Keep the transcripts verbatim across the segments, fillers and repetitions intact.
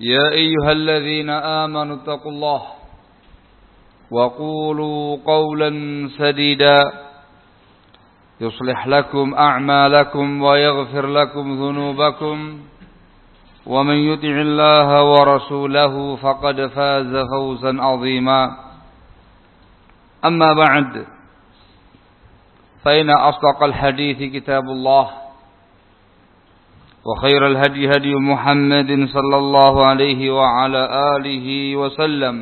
يا أيها الذين آمنوا اتقوا الله وقولوا قولا سديدا يصلح لكم أعمالكم ويغفر لكم ذنوبكم ومن يطع الله ورسوله فقد فاز فوزا عظيما أما بعد فإن أصدق الحديث كتاب الله وخير الهدي هدي محمد صلى الله عليه وعلى آله وسلم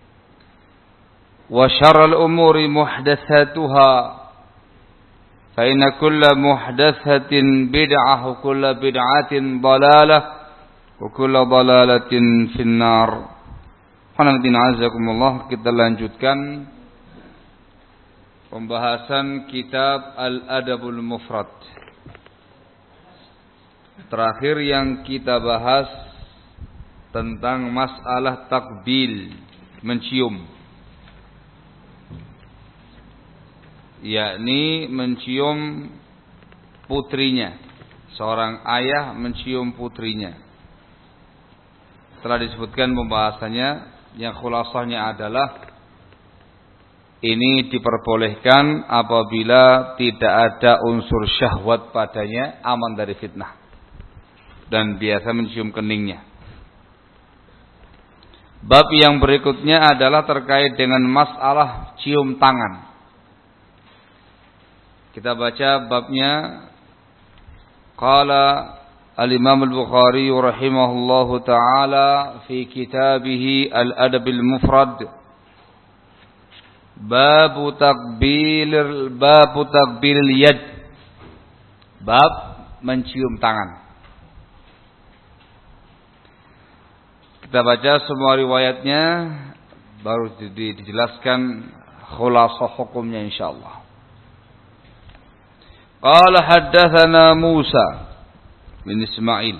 وشر الأمور محدثاتها فإن كل محدثة بدعة وكل بدعة ضلالة وكل ضلالة في النار. Alhamdulillah, kita lanjutkan pembahasan kitab Al-Adabul Mufrad. Terakhir yang kita bahas tentang masalah takbil, mencium, yakni mencium putrinya. Seorang ayah mencium putrinya. Telah disebutkan pembahasannya, yang khulasahnya adalah ini diperbolehkan apabila tidak ada unsur syahwat padanya, aman dari fitnah, dan biasa mencium keningnya. Bab yang berikutnya adalah terkait dengan masalah cium tangan. Kita baca babnya. Qala al-Imam al-Bukhari rahimahullahu ta'ala fi kitabih al-Adabil Mufrad, Babu takbil Babu takbil yad, bab mencium tangan. Kita baca semua riwayatnya, baru dijelaskan khulasah hukumnya insyaallah. Qala haddatsana Musa bin Ismail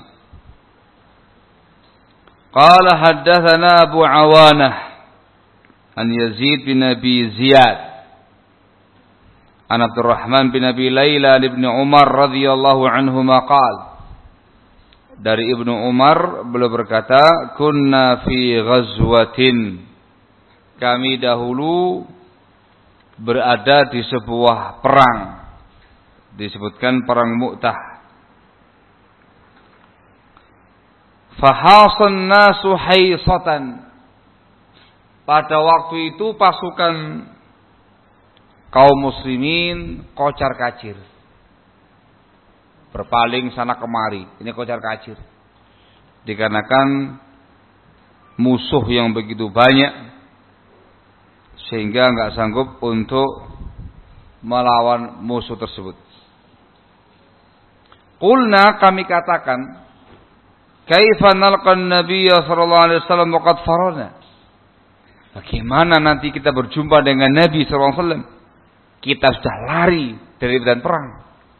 Qala haddatsana Abu Awanah an Yazid bin Abi Ziyad an Abdurrahman bin Abi Layla ibn Umar radhiyallahu anhuma qala, dari Ibnu Umar beliau berkata, kunna fi ghazwatin, kami dahulu berada di sebuah perang, disebutkan perang Mu'tah. Fahasan nasu haisatan, pada waktu itu pasukan kaum muslimin kocar kacir, berpaling sana kemari. Ini kocar kacir dikarenakan musuh yang begitu banyak sehingga enggak sanggup untuk melawan musuh tersebut. Qulna, kami katakan, kaifa nalqan nabiyya sallallahu alaihi wasallam waqad farana, bagaimana nanti kita berjumpa dengan Nabi sallallahu alaihi wasallam, kita sudah lari dari medan perang.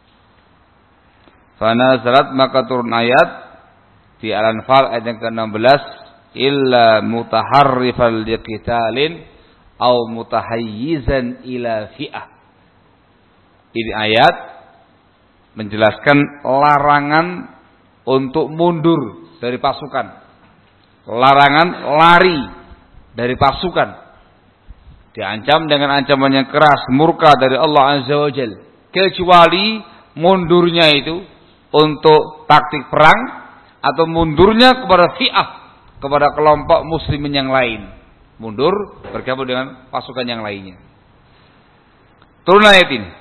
Fanazalat, maka turun ayat di Al-Anfal ayat yang ke enam belas, illa mutaharrifal liqitalin au mutahayyizan ila fi'ah. Ini ayat menjelaskan larangan untuk mundur dari pasukan, larangan lari dari pasukan, diancam dengan ancaman yang keras, murka dari Allah Azza wa Jalla, kecuali mundurnya itu untuk taktik perang atau mundurnya kepada fi'ah, kepada kelompok muslimin yang lain, mundur bergabung dengan pasukan yang lainnya. Turun ayat ini.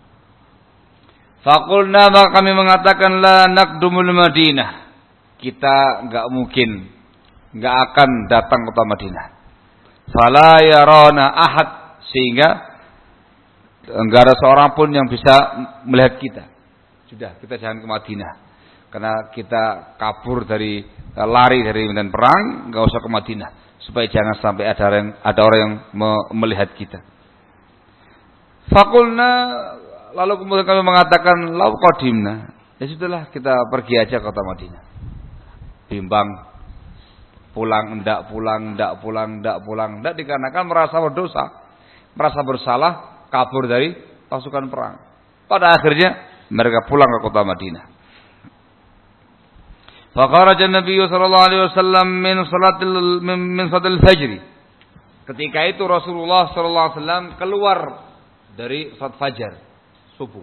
Faqulna, maka kami mengatakan, la naqdumul Madinah, kita enggak mungkin, enggak akan datang ke kota Madinah. Fala yarana ahad, sehingga enggak ada seorang pun yang bisa melihat kita. Sudah, kita jangan ke Madinah, karena kita kabur dari, lari dari medan perang, enggak usah ke Madinah, supaya jangan sampai ada orang, ada orang yang melihat kita. Faqulna, lalu kemudian kami mengatakan, lau qadimna, ya sudahlah, kita pergi aja ke kota Madinah. Bimbang, pulang enggak, pulang enggak, pulang enggak, pulang enggak, dikarenakan merasa berdosa, merasa bersalah, kabur dari pasukan perang. Pada akhirnya mereka pulang ke kota Madinah. Faqaraja Nabi sallallahu alaihi wasallam min salatil min, min salatil fajr. Ketika itu Rasulullah sallallahu alaihi wasallam keluar dari salat fajar, subuh.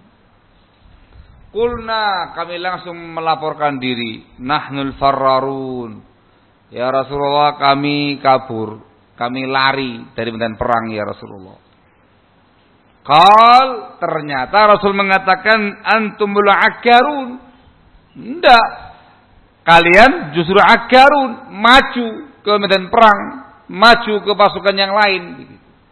Qulna, kami langsung melaporkan diri, nahnul farrarun. Ya Rasulullah, kami kabur, kami lari dari medan perang ya Rasulullah. Qal, ternyata Rasul mengatakan antumul agarun. Enggak. Kalian justru agarun, maju ke medan perang, maju ke pasukan yang lain.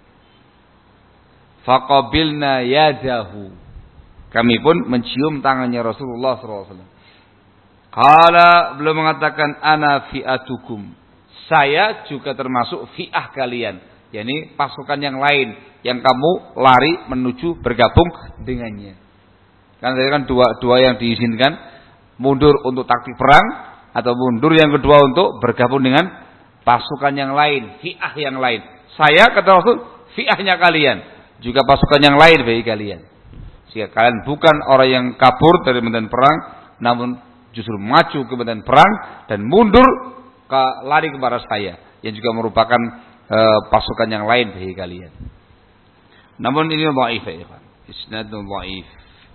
Faqabilna yadahu. Kami pun mencium tangannya Rasulullah sallallahu alaihi wasallam. Qala, beliau mengatakan ana fi'atukum. Saya juga termasuk fi'ah kalian, yakni pasukan yang lain yang kamu lari menuju bergabung dengannya. Karena tadi kan dua dua yang diizinkan, mundur untuk taktik perang atau mundur yang kedua untuk bergabung dengan pasukan yang lain, fi'ah yang lain. Saya kata Rasul, fi'ahnya kalian, juga pasukan yang lain bagi kalian. Sehingga kalian bukan orang yang kabur dari medan perang, namun justru maju ke medan perang dan mundur ke lari kepada saya, yang juga merupakan e, pasukan yang lain bagi kalian. Namun ini dhaif ya, isnadun dhaif.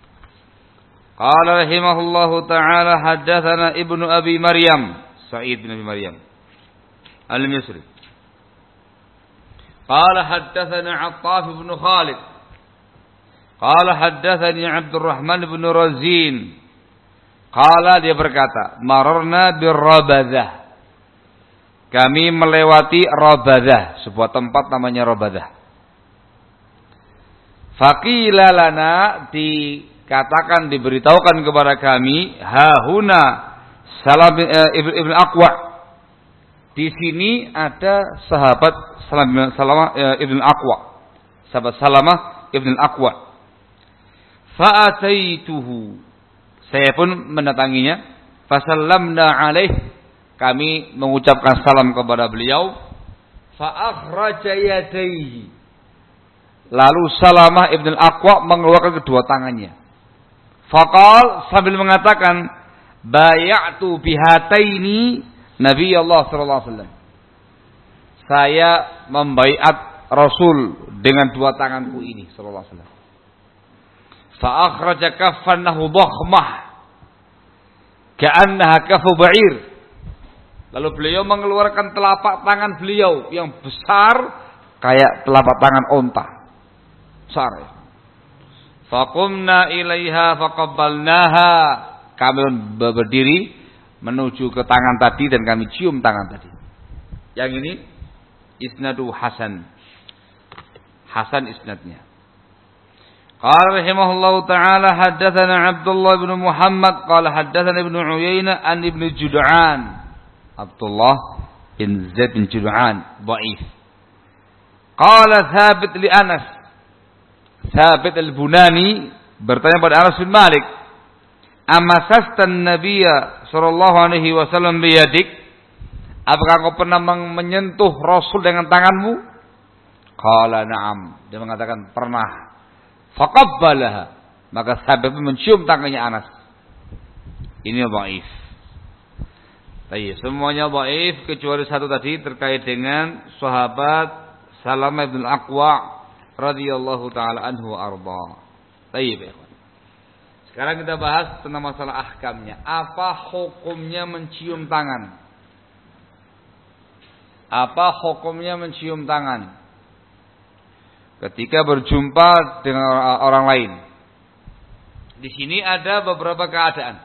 Qala rahimahullahu taala haddatsana Ibnu Abi Maryam, Sa'id bin Abi Maryam Al-Misri. Qala haddatsana Attaf bin Khalid. Qala haddatsani Abdurrahman bin Razin. Qala, dia berkata, mararna birrabadzah. Kami melewati Rabadzah, sebuah tempat namanya Rabadzah. Faqila lana, dikatakan, diberitahukan kepada kami, hahuna Salam eh, Ibn, Ibn Aqwa. Di sini ada sahabat Salam, Salamah eh, Ibn Aqwa. Sahabat Salamah Ibn Aqwa. Fa'ataituhu, saya pun mendatanginya. Fasallamna alaih, kami mengucapkan salam kepada beliau. Fa'akhraja yadayhi, lalu Salamah Ibn al-Aqwa mengeluarkan kedua tangannya. Faqal, sambil mengatakan, bay'atu bihataini Nabi Allah sallallahu alaihi wasallam. Saya membaiat Rasul dengan dua tanganku ini sallallahu alaihi wasallam. Fa akhraja kaffannahu dhakhmah ka'annaha kaffu ba'ir. Lalu beliau mengeluarkan telapak tangan beliau yang besar kayak telapak tangan onta. Besar. Faqumna ilaiha faqabbalnaha. Kami berdiri menuju ke tangan tadi dan kami cium tangan tadi. Yang ini isnadu hasan. Hasan isnadnya. Qala rahimahullahu ta'ala haddatsana Abdullah bin Muhammad qala haddatsana Ibnu Uyainah an Ibnu Jud'an. Abdullah bin Zaid bin Jud'an dhaif. Qala Thabit li Anas. Thabit al-Bunani bertanya pada Anas bin Malik, "Amasastan Nabiyya sallallahu alaihi wasallam biyadik?" Apakah kau pernah menyentuh Rasul dengan tanganmu? Qala na'am. Dia mengatakan pernah. Faqabbalaha, maka sahabat mencium tangannya Anas. Ini dhaif. Baik, semuanya dhaif kecuali satu tadi terkait dengan sahabat Salamah bin Aqwa radhiyallahu taala anhu arda. Baik, ya. Sekarang kita bahas tentang masalah ahkamnya. Apa hukumnya mencium tangan? Apa hukumnya mencium tangan ketika berjumpa dengan orang lain? Di sini ada beberapa keadaan.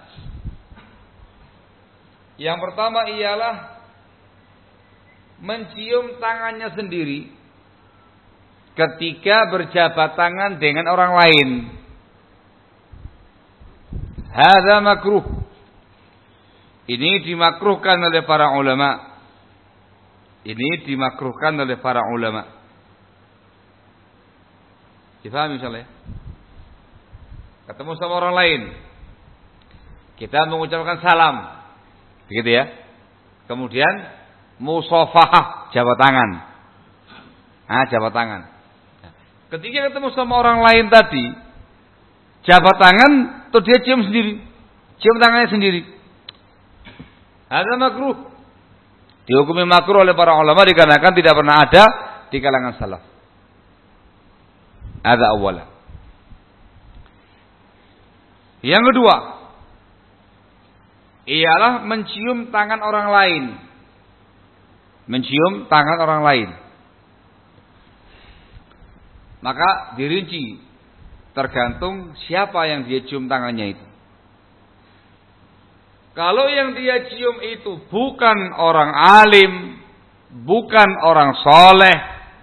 Yang pertama ialah mencium tangannya sendiri ketika berjabat tangan dengan orang lain. Hadza makruh. Ini dimakruhkan oleh para ulama. Ini dimakruhkan oleh para ulama. Difahami misalnya, ketemu sama orang lain, kita mengucapkan salam, begitu ya. Kemudian musafahah, jabat tangan, ah jabat tangan. Ketika ketemu sama orang lain tadi, jabat tangan, tuh dia cium sendiri, cium tangannya sendiri. Hadza makruh. Dihukumi makruh oleh para ulama dikarenakan tidak pernah ada di kalangan salaf. Hadza awwalan. Yang kedua, ialah mencium tangan orang lain. Mencium tangan orang lain. Maka dirinci tergantung siapa yang dia cium tangannya itu. Kalau yang dia cium itu bukan orang alim, bukan orang soleh,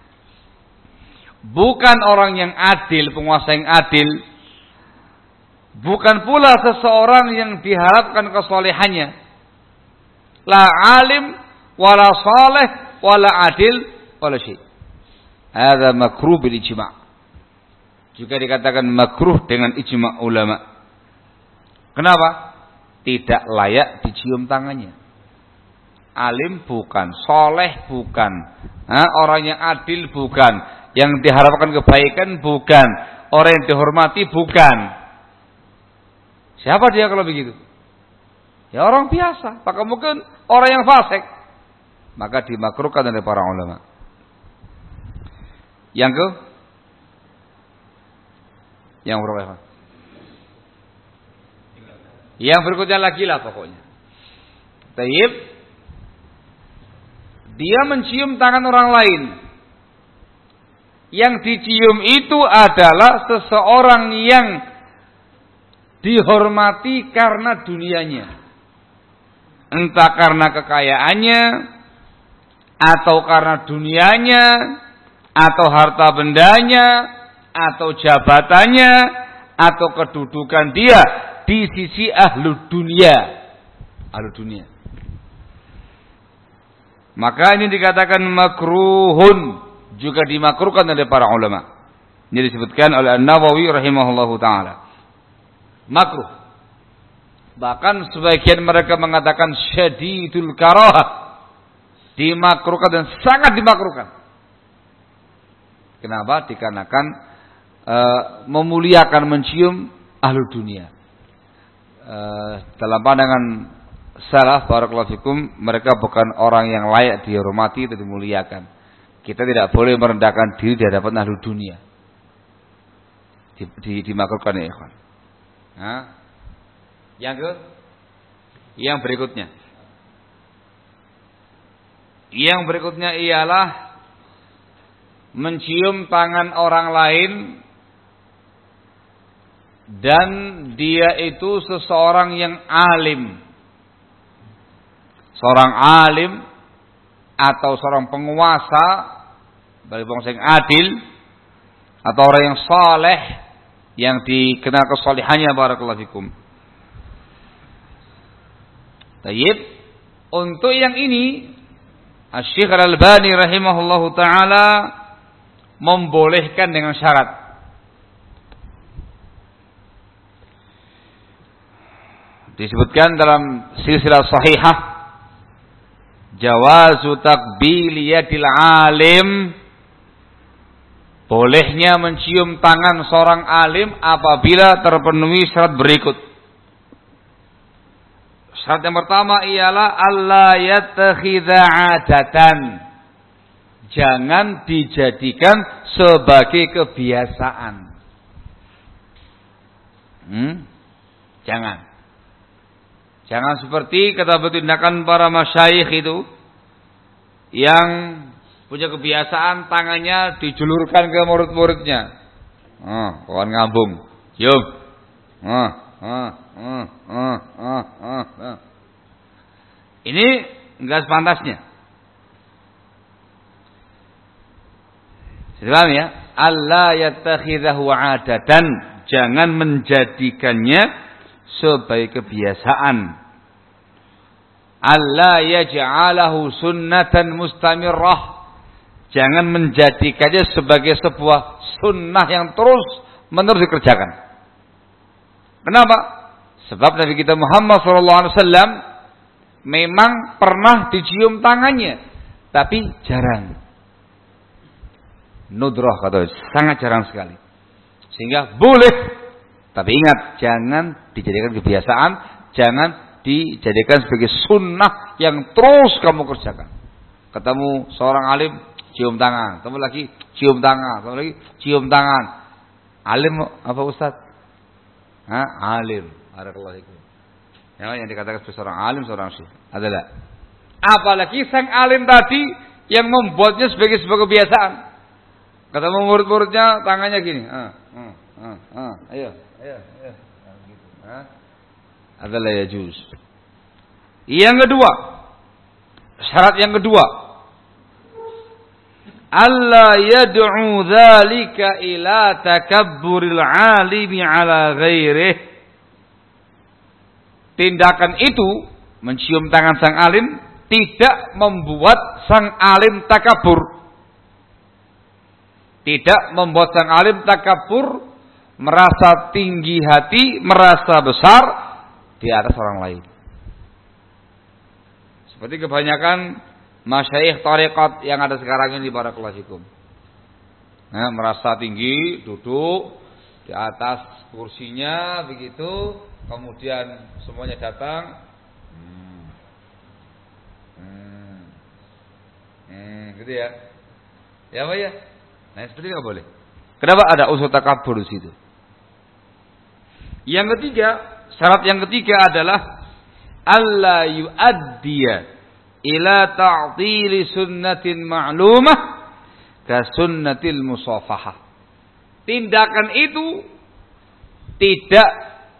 bukan orang yang adil, penguasa yang adil, bukan pula seseorang yang diharapkan kesolehannya, la alim, wala soleh, wala adil, wala syai'. Hadza makruh bil ijma'. Juga dikatakan makruh dengan ijma' ulama. Kenapa? Tidak layak dicium tangannya. Alim bukan, soleh bukan, ha, orang yang adil bukan, yang diharapkan kebaikan bukan, orang yang dihormati bukan. Siapa dia kalau begitu? Ya orang biasa, maka mungkin orang yang fasik. Maka dimakruhkan oleh para ulama. Yang ke Yang berapa? Yang berikutnya lagi lah pokoknya. Taib. Dia mencium tangan orang lain. Yang dicium itu adalah seseorang yang dihormati karena dunianya. Entah karena kekayaannya, atau karena dunianya, atau harta bendanya, atau jabatannya, atau kedudukan dia di sisi ahlu dunia. Ahlu dunia. Maka ini dikatakan makruhun, juga dimakruhkan oleh para ulama. Ini disebutkan oleh An-Nawawi rahimahullahu taala. Makruh. Bahkan sebagian mereka mengatakan syadidul karahah. Dimakruhkan dan sangat dimakruhkan. Kenapa? Dikarenakan e, memuliakan mencium ahlu dunia. E, dalam pandangan salaf barakallahu fikum, mereka bukan orang yang layak dihormati atau dimuliakan. Kita tidak boleh merendahkan diri di hadapan ahlu dunia. Di, di, dimakruhkan ya ikhwan. Nah, yang ke yang berikutnya. Yang berikutnya ialah mencium tangan orang lain dan dia itu seseorang yang alim. Seorang alim atau seorang penguasa dari bangsa yang adil atau orang yang saleh yang dikenal kesalehannya barakallahu fikum. Tayyib. Untuk yang ini Asy-Syaikh Al-Albani rahimahullahu taala membolehkan dengan syarat. Disebutkan dalam silsilah sahihah jawazu takbili yadil alim, bolehnya mencium tangan seorang alim apabila terpenuhi syarat berikut. Syarat yang pertama ialah alla yattakhidha 'adatan. Jangan dijadikan sebagai kebiasaan. Hmm? Jangan. Jangan seperti kata tindakan para masyayikh itu yang punya kebiasaan tangannya dijulurkan ke murid-muridnya. Oh, kawan ngambung. Yuk. Oh, oh, oh, oh, oh, oh, oh. Ini enggak sepantasnya. Paham ya? Allah yattakhidhahu 'adatan. Jangan menjadikannya sebagai kebiasaan. Allah yaj'alahu sunnatan mustamirrah. Jangan menjadikannya sebagai sebuah sunnah yang terus menerus dikerjakan. Kenapa? Sebab Nabi kita Muhammad shallallahu alaihi wasallam memang pernah dicium tangannya, tapi jarang. Nudrah kata, sangat jarang sekali. Sehingga boleh, tapi ingat jangan dijadikan kebiasaan, jangan dijadikan sebagai sunnah yang terus kamu kerjakan. Ketemu seorang alim, cium tangan. Ketemu lagi, cium tangan. Ketemu lagi, cium tangan. Alim apa Ustaz? Hah? Alim. Barakallahu fikum. Ya, yang dikatakan sebagai seorang alim, seorang syekh. Adalah. Apalagi sang alim tadi yang membuatnya sebagai sebuah kebiasaan. Ketemu murid-muridnya, tangannya gini. Ah, ah, ah, ah. Ayo, ayo, ayo. Nah, gitu. Ah. Adalah ya juz. Yang kedua, syarat yang kedua, alla yad'u dzalika ila takabburil 'alimi 'ala ghairihi. Tindakan itu, mencium tangan sang alim, tidak membuat sang alim takabur. Tidak membuat sang alim takabur, merasa tinggi hati, merasa besar di atas orang lain. Seperti kebanyakan masyayikh tarekat yang ada sekarang ini, barakallahu fikum. Nah, merasa tinggi, duduk di atas kursinya begitu, kemudian semuanya datang, hmm. Hmm. Hmm, gitu ya, ya apa ya? Nah, seperti itu nggak boleh. Kenapa ada unsur takabur di situ? Yang ketiga, syarat yang ketiga adalah alla yu'addiya ila ta'tili sunnatin ma'lumah ka sunnatil musafahah. Tindakan itu tidak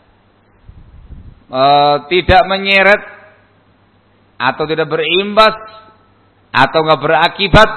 uh, tidak menyeret atau tidak berimbas atau enggak berakibat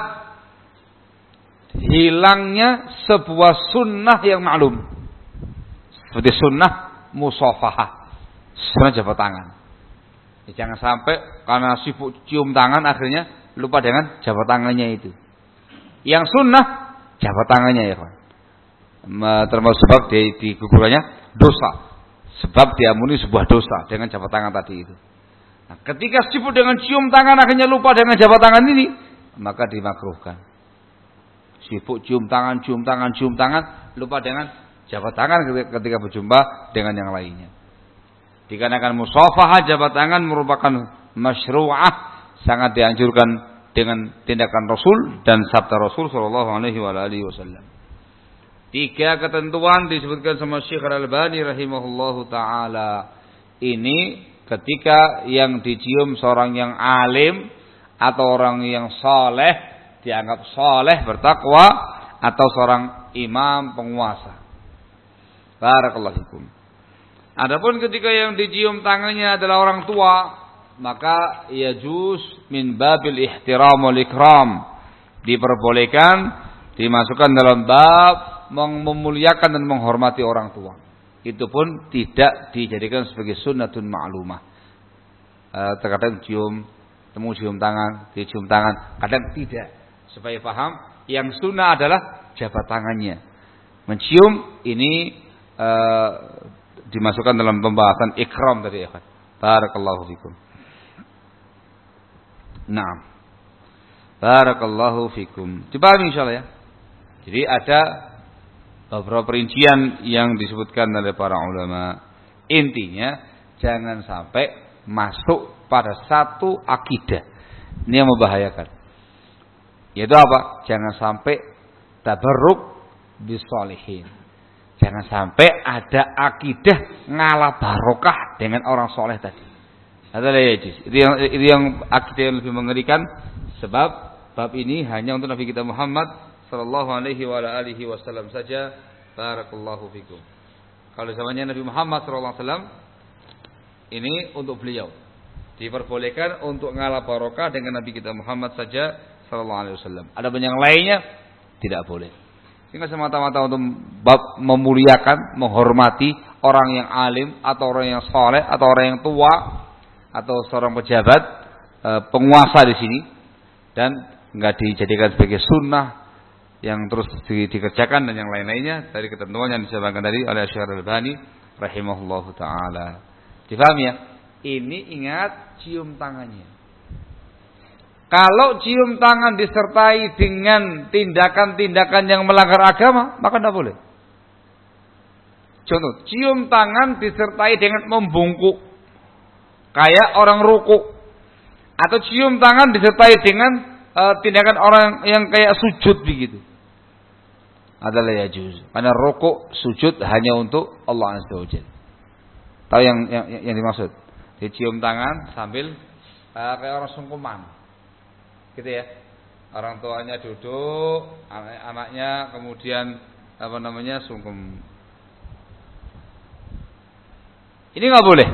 hilangnya sebuah sunnah yang maklum. Seperti sunnah musafahah, sunnah jabat tangan. Jangan sampai karena sibuk cium tangan akhirnya lupa dengan jabat tangannya itu. Yang sunnah jabat tangannya ya kawan. Termasuk sebab di, digugurkannya dosa. Sebab diampuni sebuah dosa dengan jabat tangan tadi itu. Nah, ketika sibuk dengan cium tangan akhirnya lupa dengan jabat tangan ini, maka dimakruhkan. Sibuk cium tangan, cium tangan, cium tangan, lupa dengan jabat tangan ketika berjumpa dengan yang lainnya. Dikarenakan musafahah jabat tangan merupakan masyru'ah, sangat dianjurkan dengan tindakan Rasul dan sabda Rasul sallallahu alaihi wasallam. Tiga ketentuan disebutkan sama Syekh Al-Albani rahimahullahu taala. Ini ketika yang dicium seorang yang alim atau orang yang saleh, dianggap saleh bertakwa, atau seorang imam penguasa. Barakallahu fikum. Adapun ketika yang dicium tangannya adalah orang tua, maka yajuz min babil ihtiram wal ikram. Diperbolehkan, dimasukkan dalam bab memuliakan dan menghormati orang tua. Itu pun tidak dijadikan sebagai sunnatun ma'lumah. E, terkadang cium, temu cium tangan, dicium tangan, kadang tidak. Supaya paham, yang sunnah adalah jabat tangannya. Mencium ini e, dimasukkan dalam pembahasan ikram tadi ya. Barakallahu fikum. Naam. Barakallahu fikum. Dipahami insyaallah ya. Jadi ada beberapa perincian yang disebutkan oleh para ulama. Intinya jangan sampai masuk pada satu akidah. Ini yang membahayakan. Yaitu apa? Jangan sampai tabarruk bisolihin. Jangan sampai ada akidah ngalah barokah dengan orang soleh tadi. Adalah ya, itu yang itu yang akidah yang lebih mengerikan, sebab bab ini hanya untuk Nabi kita Muhammad sallallahu alaihi wa alihi wasallam saja. Barakallahu fikum. Kalau zamannya Nabi Muhammad sallallahu alaihi wasallam, ini untuk beliau. Diperbolehkan untuk ngalah barokah dengan Nabi kita Muhammad saja sallallahu alaihi wasallam. Ada yang lainnya tidak boleh. Sehingga semata-mata untuk bab memuliakan, menghormati orang yang alim atau orang yang saleh atau orang yang tua atau seorang pejabat e, penguasa di sini, dan enggak dijadikan sebagai sunnah yang terus di, dikerjakan dan yang lain-lainnya dari ketentuan yang disebutkan tadi oleh Syekh Al-Albani rahimahullahu taala. Difahami ya? Ini ingat cium tangannya. Kalau cium tangan disertai dengan tindakan-tindakan yang melanggar agama, maka tidak boleh. Contoh, cium tangan disertai dengan membungkuk. kayak orang ruku, atau cium tangan disertai dengan uh, tindakan orang yang kayak sujud begitu. Adalah yajuz. Karena ruku, sujud hanya untuk Allah Azza wa Jalla. Tahu yang yang, yang dimaksud? Dicium tangan sambil uh, kayak orang sungkeman. Gitu ya. Orang tuanya duduk, anak-anaknya kemudian apa namanya sungkem. Ini nggak boleh.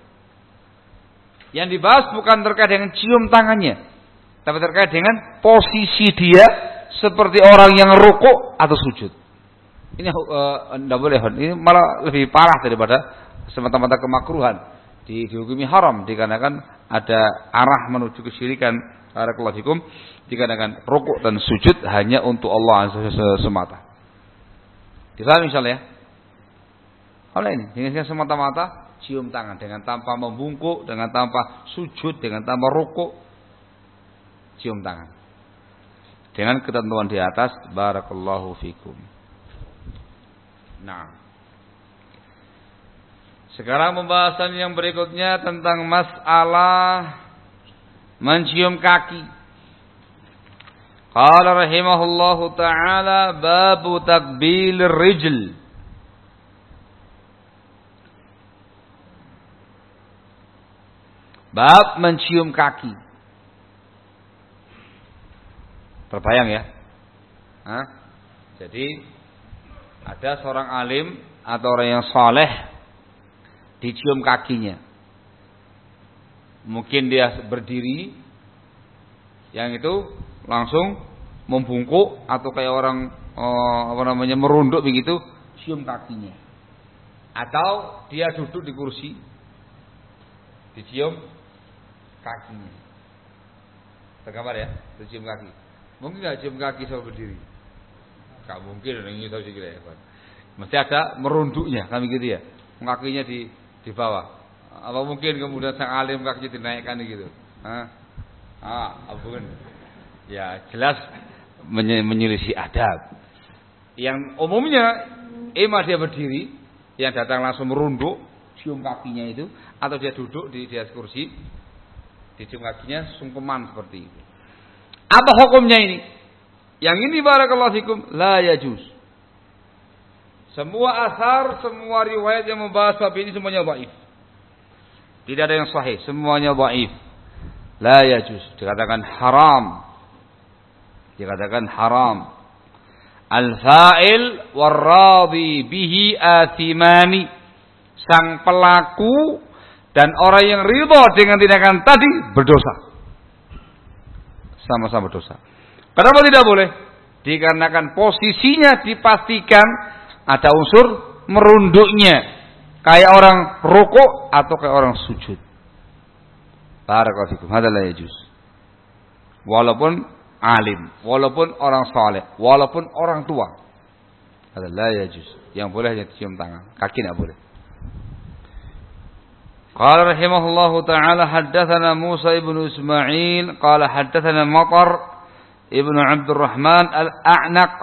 Yang dibahas bukan terkait dengan cium tangannya, tapi terkait dengan posisi dia seperti orang yang rukuk atau sujud. Ini tidak uh, boleh. Ini malah lebih parah daripada semata-mata kemakruhan. Di, dihukumi haram dikarenakan ada arah menuju kesyirikan. Barakallahu fikum. Dikarenakan rukuk dan sujud hanya untuk Allah semata. Difahami insyaallah ya. Oleh ini dengan semata-mata cium tangan dengan tanpa membungkuk, dengan tanpa sujud, dengan tanpa rukuk, cium tangan. Dengan ketentuan di atas, barakallahu fikum. Nah. Sekarang pembahasan yang berikutnya tentang masalah mencium kaki. Qala rahimahullahu ta'ala babu takbilir rijl. Bab mencium kaki. Terbayang ya? Hah? Jadi ada seorang alim atau orang yang saleh dicium kakinya. Mungkin dia berdiri, yang itu langsung membungkuk atau kayak orang oh, apa namanya merunduk begitu, cium kakinya. Atau dia duduk di kursi, dicium kakinya. Tergambar ya, dicium kaki. Mungkin nggak cium kaki sambil berdiri? Gak mungkin, ini tahu sih ya. Mesti ada merunduknya, kami gitu ya. Kakinya di di bawah. Apa mungkin kemudian sang alim kakinya dinaikkan gitu? Hah? Ah, bukan. Ya jelas menyelisih adab. Yang umumnya emang dia berdiri, yang datang langsung merunduk, cium kakinya itu, atau dia duduk di di atas kursi, dicium kakinya sungkeman seperti itu. Apa hukumnya ini? Yang ini barakallahu fikum la yajuz. Semua asar, semua riwayat yang membahas bab ini semuanya dhaif. Tidak ada yang sahih, semuanya dhaif. La yajuz, dikatakan haram. Dikatakan haram. Al-fa'il war-radhi bihi athimani. Sang pelaku dan orang yang ridha dengan tindakan tadi berdosa. Sama-sama berdosa. Kenapa tidak boleh? Dikarenakan posisinya dipastikan ada unsur merunduknya, kayak orang rukuk atau kayak orang sujud. Barakallahu fikum. Hadza la yajuz. Walaupun alim, walaupun orang saleh, walaupun orang tua. Hadza la yajuz. Yang boleh hanya cium tangan, kaki tidak boleh. Qala rahimahullahu ta'ala haddatsana Musa ibn Ismail qala haddatsana Matar ibn Abdurrahman al-A'naq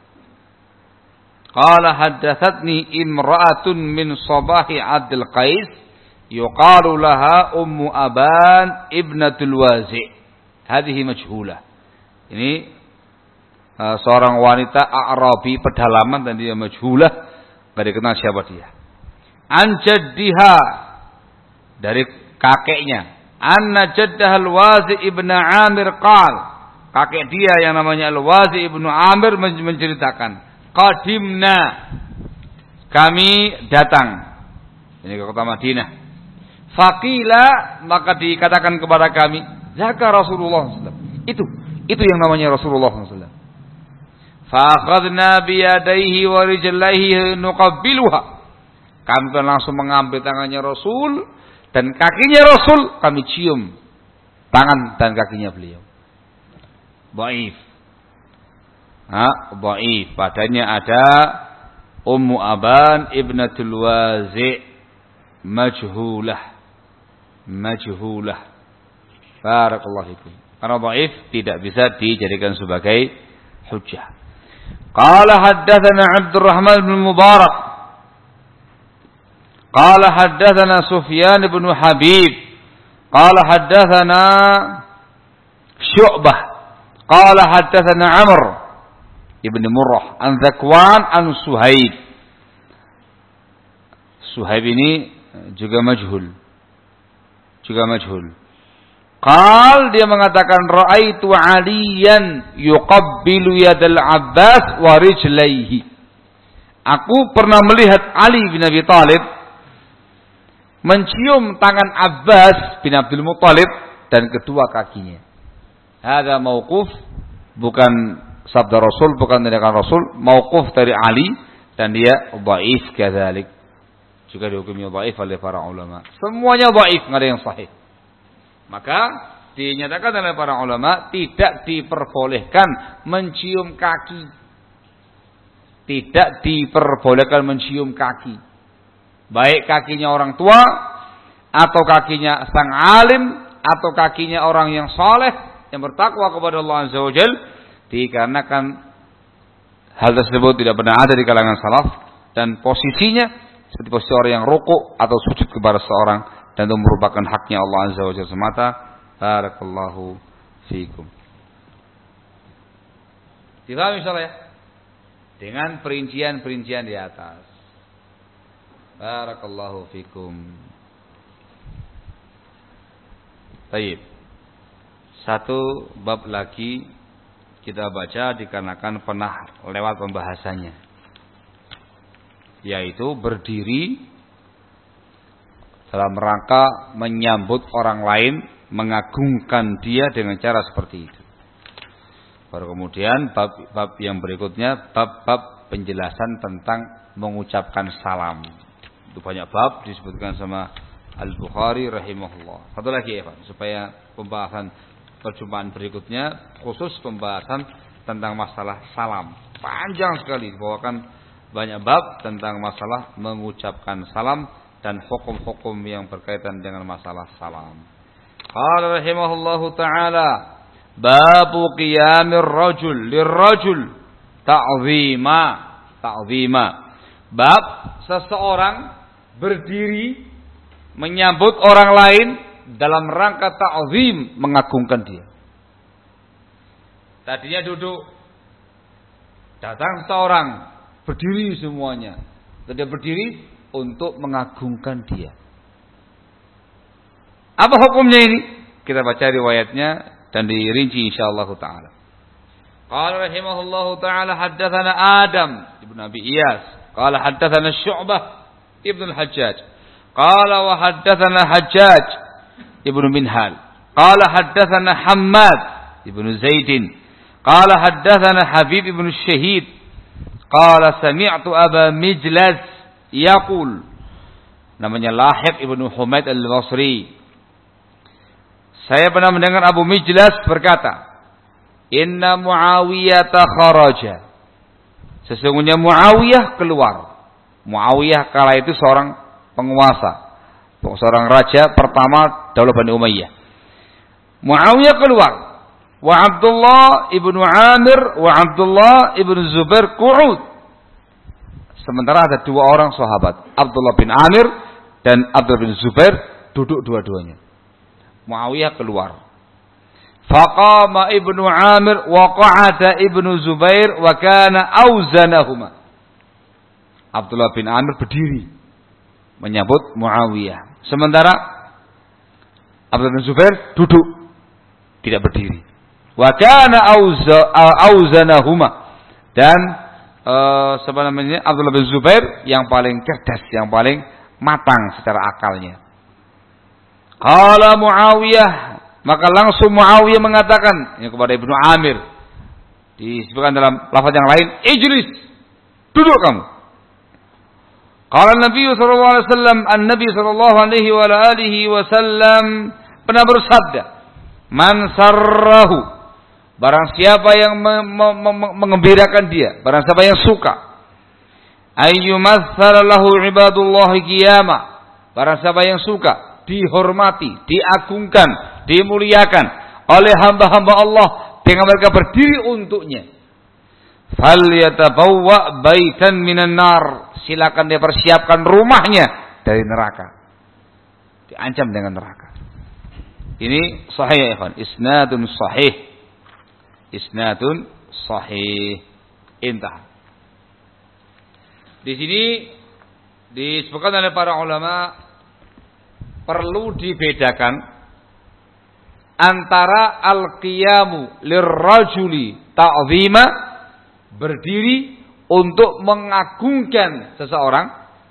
qala haddathatni imra'atun min sabahi Abdul Qais yuqalu laha Ummu Aban ibnatul Wazi'. Hadhihi majhulah. Ini uh, seorang wanita A'rabi pedalaman dan dia majhulah, enggak dikenal siapa dia. An jaddiha, dari kakeknya, anna jaddah al-Wazi' ibn Amir qal, kakek dia yang namanya al-Wazi' ibn Amir menceritakan, qadimna, kami datang ini ke kota Madinah. Faqila, maka dikatakan kepada kami, zaka Rasulullah sallallahu alaihi wasallam. Itu, itu yang namanya Rasulullah sallallahu alaihi wasallam. Fa akhadna bi yadayhi wa rijlaihi nuqabbiluha. Kami pun langsung mengambil tangannya Rasul dan kakinya Rasul, kami cium tangan dan kakinya beliau. Dhaif. Ha, dhaif. Padanya ada Ummu Aban ibnatul Wazi', majhulah. Majhulah. Barakallahu fikum. Karena dhaif tidak bisa dijadikan sebagai hujjah. Qala haddatsana Abdurrahman bin Mubarak qala haddatsana Sufyan bin Habib qala haddatsana Syu'bah qala haddatsana Amr ibn Murrah an Zakwan an Suhaib. Suhaib ini juga majhul. Juga majhul. Qal dia mengatakan ra'aitu Aliyan yuqabbilu yadal Abbas wa rijlaihi. Aku pernah melihat Ali bin Abi Thalib mencium tangan Abbas bin Abdul Muthalib dan kedua kakinya. Hadza mauquf, bukan sabda Rasul, bukan tindakan Rasul, mauquf dari Ali dan dia dhaif kadzalik. Juga dihukumi dhaif oleh para ulama. Semuanya dhaif, enggak ada yang sahih. Maka dinyatakan oleh para ulama tidak diperbolehkan mencium kaki. Tidak diperbolehkan mencium kaki. Baik kakinya orang tua atau kakinya sang alim atau kakinya orang yang saleh yang bertakwa kepada Allah Azza wa Jalla, dikarenakan hal tersebut tidak pernah ada di kalangan salaf dan posisinya seperti posisi orang yang rukuk atau sujud kepada seorang, dan itu merupakan haknya Allah Azza wa Jalla semata. Barakallahu fiikum. Difahami insyaallah ya? Dengan perincian-perincian di atas. Barakallahu fiikum. Baik. Satu bab lagi kita baca dikarenakan pernah lewat pembahasannya, yaitu berdiri dalam rangka menyambut orang lain, mengagungkan dia dengan cara seperti itu. Baru kemudian bab, bab yang berikutnya bab-bab penjelasan tentang mengucapkan salam. Itu banyak bab disebutkan sama Al-Bukhari rahimahullah. Satu lagi ya Pak, supaya pembahasan perjumpaan berikutnya khusus pembahasan tentang masalah salam. Panjang sekali dibawakan banyak bab tentang masalah mengucapkan salam dan hukum-hukum yang berkaitan dengan masalah salam. Qala rahimahullahu ta'ala babu qiyamir rajul lirrajul ta'zima ta'zima. Bab seseorang berdiri menyambut orang lain dalam rangka ta'zim, mengagungkan dia. Tadinya duduk, datang seorang, berdiri semuanya. Dia berdiri untuk mengagungkan dia. Apa hukumnya ini? Kita baca riwayatnya dan dirinci insyaallah taala. Qala rahimahullahu taala haddatsana Adam ibn Abi Iyas, qala haddatsana Syu'bah ibn al-Hajjaj, qala wa haddatsana Hajjaj ibn Minhal, qala haddatsana Hammad ibn Zaid, qala haddatsana Habib ibn Syahid, qala sami'tu Aba Mijlaz yaqul, namanya Lahib ibn Humaid al-Basri. Saya pernah mendengar Abu Mijlaz berkata, Inna Muawiyah kharaja. Sesungguhnya Muawiyah keluar. Muawiyah kala itu seorang penguasa, seorang raja pertama Daulah Bani Umayyah. Muawiyah keluar. Wa Abdullah ibnu Amir wa Abdullah ibnu Zubair qu'ud. Sementara ada dua orang sahabat, Abdullah bin Amir dan Abdullah bin Zubair, duduk dua-duanya. Muawiyah keluar. Faqama ibnu Amir wa qa'ada ibnu Zubair wa kana auzanahuma. Abdullah bin Amir berdiri menyambut Muawiyah. Sementara Abdullah bin Zubair duduk, tidak berdiri. Wa kana auzanahuma. Dan uh, sebenarnya Abdullah bin Zubair yang paling cerdas, yang paling matang secara akalnya. Qala Muawiyah, maka langsung Muawiyah mengatakan ya, kepada Ibnu Amir, disebutkan dalam lafaz yang lain, ijlis, duduk kamu. Qala Nabi sallallahu alaihi wasallam, an-Nabi sallallahu alaihi wa alihi wasallam pernah bersabda, man sarrahu, barang siapa yang me- me- me- mengembirakan dia, barang siapa yang suka, ayyumaththal lahu ibadullahi qiyama, barang siapa yang suka dihormati, diagungkan, dimuliakan oleh hamba-hamba Allah dengan mereka berdiri untuknya, falyatabawwa baitan minan nar, silakan dia persiapkan rumahnya dari neraka, diancam dengan neraka. Ini sahih ya ikhwan, isnadun sahih. Isnadun sahih. Intah. Di sini disebutkan oleh para ulama perlu dibedakan antara al-qiyamu lirrajuli ta'zima, berdiri untuk mengagungkan seseorang,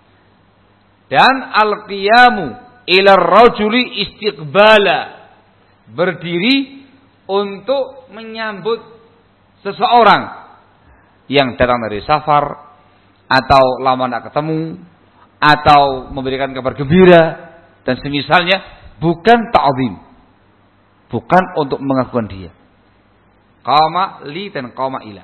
dan al-qiyamu ilar rajuli istiqbala, berdiri untuk menyambut seseorang yang datang dari safar atau lama tidak ketemu atau memberikan kabar gembira dan semisalnya, bukan ta'zim, bukan untuk mengagungkan dia. Qama li dan qama ila.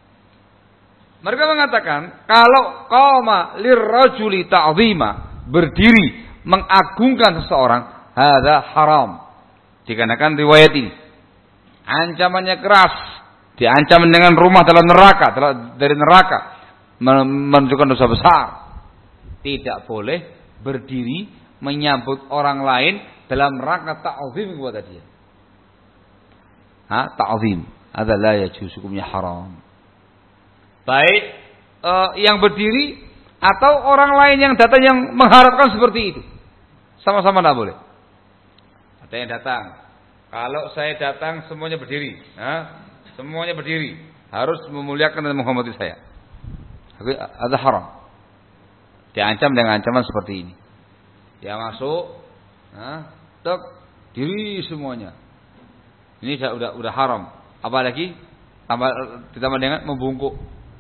Mereka mengatakan kalau qama lirrajuli ta'zima, berdiri mengagungkan seseorang, hadza haram. Dikarenakan riwayat ini ancamannya keras, diancam dengan rumah dalam neraka, dari neraka, menunjukkan dosa besar. Tidak boleh berdiri menyambut orang lain dalam rangka ta'zim kepada dia. Ha, ta'zim, hadza la yajuz, hukumnya haram. Baik uh, yang berdiri atau orang lain yang datang yang mengharapkan seperti itu, sama-sama tidak boleh. Ada yang datang, kalau saya datang semuanya berdiri, ha? Semuanya berdiri, harus memuliakan dan menghormati saya. Ada haram. Diancam dengan ancaman seperti ini. Dia masuk, ha? Tek, diri semuanya. Ini sudah udah, udah haram. Apalagi tambah ditambah dengan membungkuk.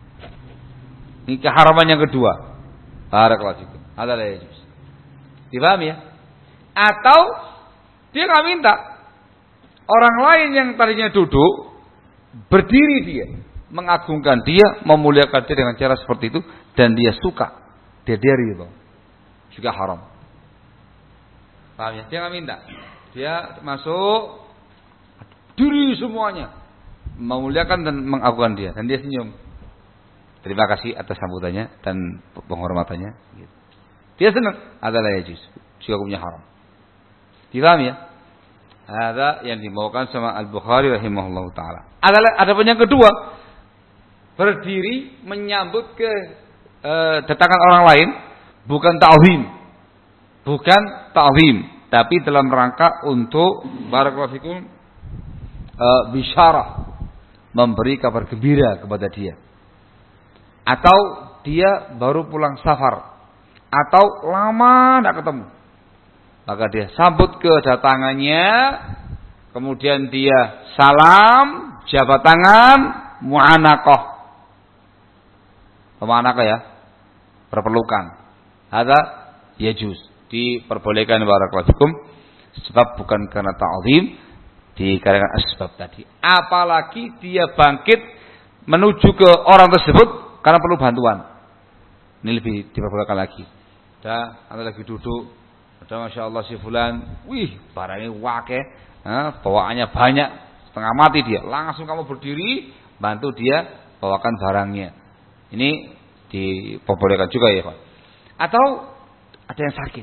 Ini keharaman yang kedua. Barakallahu fikum. Ada la yajuz. Dipahami ya? Atau dia nggak minta, orang lain yang tadinya duduk berdiri, dia mengagungkan dia, memuliakan dia dengan cara seperti itu, dan dia suka, dia dari itu juga haram. Paham ya? Dia nggak minta, dia masuk diri semuanya, memuliakan dan mengagungkan dia, dan dia senyum. Terima kasih atas sambutannya dan penghormatannya. Dia senang. Adalah yajuz, juga hukumnya haram. Dipahami ya? Ada yang dibawakan sama Al-Bukhari rahimahullah taala. Adalah ada pun yang kedua, berdiri menyambut ke e, datangan orang lain, bukan ta'zim, bukan ta'zim, tapi dalam rangka untuk barakallahu fikum e, bisyarah, memberi kabar gembira kepada dia. Atau dia baru pulang safar, atau lama tidak ketemu, maka dia sambut kedatangannya, kemudian dia salam, jabat tangan, mu'anaqah. Mu'anaqah ya, berpelukan. Ada yajuz, diperbolehkan barakallahu fikum, sebab bukan karena ta'zim, dikarenakan asbab tadi. Apalagi dia bangkit menuju ke orang tersebut karena perlu bantuan. Ini lebih diperbolehkan lagi. Dah, anda lagi duduk, ada masya Allah si fulan, wih, barangnya wake, nah, bawaannya banyak, setengah mati dia. Langsung kamu berdiri, bantu dia bawakan barangnya. Ini diperbolehkan juga ya, Pak. Atau ada yang sakit,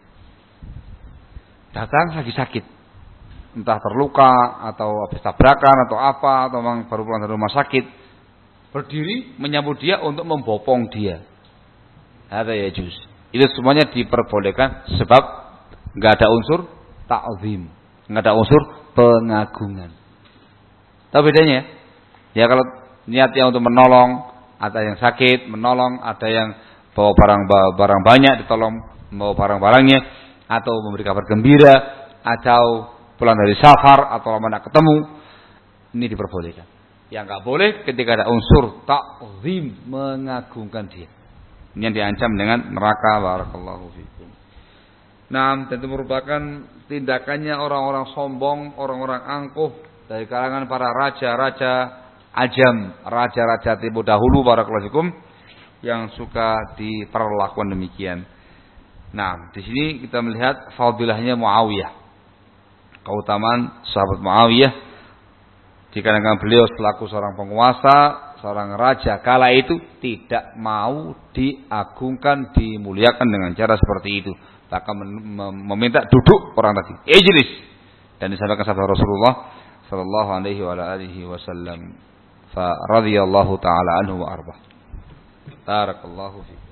datang lagi sakit, entah terluka atau habis tabrakan atau apa, atau memang baru pulang dari rumah sakit. Berdiri menyambut dia untuk membopong dia. Ada ya juz. Itu semuanya diperbolehkan sebab nggak ada unsur ta'zim, nggak ada unsur pengagungan. Tahu bedanya? Ya kalau niatnya untuk menolong, ada yang sakit menolong, ada yang bawa barang barang banyak ditolong membawa barang-barangnya, atau memberi kabar gembira, atau pulang dari safar atau lama tidak ketemu, ini diperbolehkan. Yang nggak boleh ketika ada unsur ta'zim, mengagungkan dia. Ini yang diancam dengan neraka. Barakallahu fikum. Nah, tentu merupakan tindakannya orang-orang sombong, orang-orang angkuh dari kalangan para raja-raja ajam, raja-raja timur dahulu, barakallahu fikum, yang suka diperlakukan demikian. Nah, di sini kita melihat fadilahnya Muawiyah, keutamaan sahabat Muawiyah. Dikarenakan beliau selaku seorang penguasa, seorang raja kala itu tidak mau diagungkan, dimuliakan dengan cara seperti itu. Bahkan meminta duduk orang tadi. Ijlis, dan disampaikan sabda Rasulullah sallallahu alaihi wa alihi wasallam. Fa radhiyallahu taala anhu wa arda. Barakallahu fiik.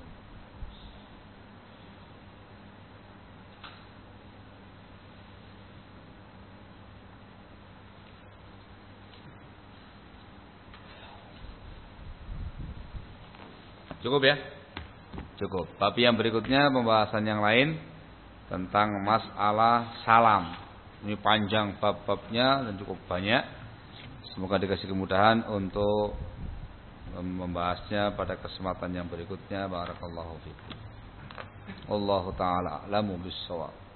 Cukup ya? Cukup. Tapi yang berikutnya pembahasan yang lain tentang masalah salam. Ini panjang bab-babnya dan cukup banyak. Semoga dikasih kemudahan untuk membahasnya pada kesempatan yang berikutnya. Barakallahu fiikum. Wallahu taala a'lamu bis-shawab.